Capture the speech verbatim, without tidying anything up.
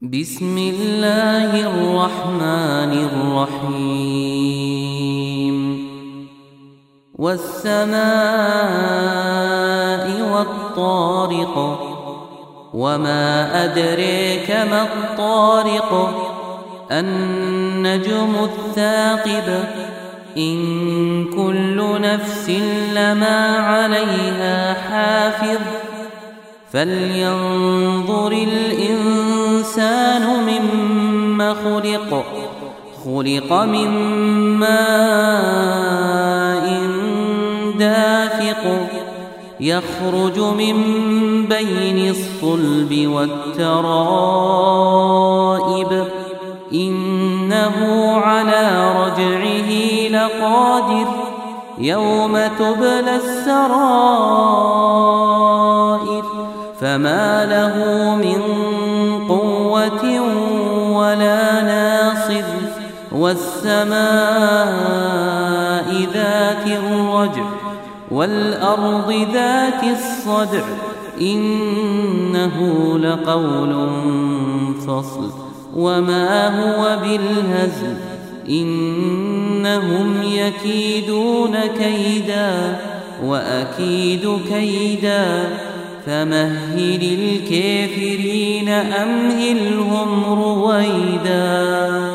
بسم الله الرحمن الرحيم والسماء والطارق وما أدريك ما الطارق النجم الثاقب إن كل نفس لما عليها حافظ فلينظر الإنسان مما خلق خلق من ماء دافق يخرج من بين الصلب والترائب إنه على رجعه لقادر يوم تبلى السرائر فما له من قوة ولا ناصر والسماء ذات الرجع والأرض ذات الصدع إنه لقول فصل وما هو بالهزل إنهم يكيدون كيدا وأكيد كيدا فمهل الكافرين أمهلهم رويدا.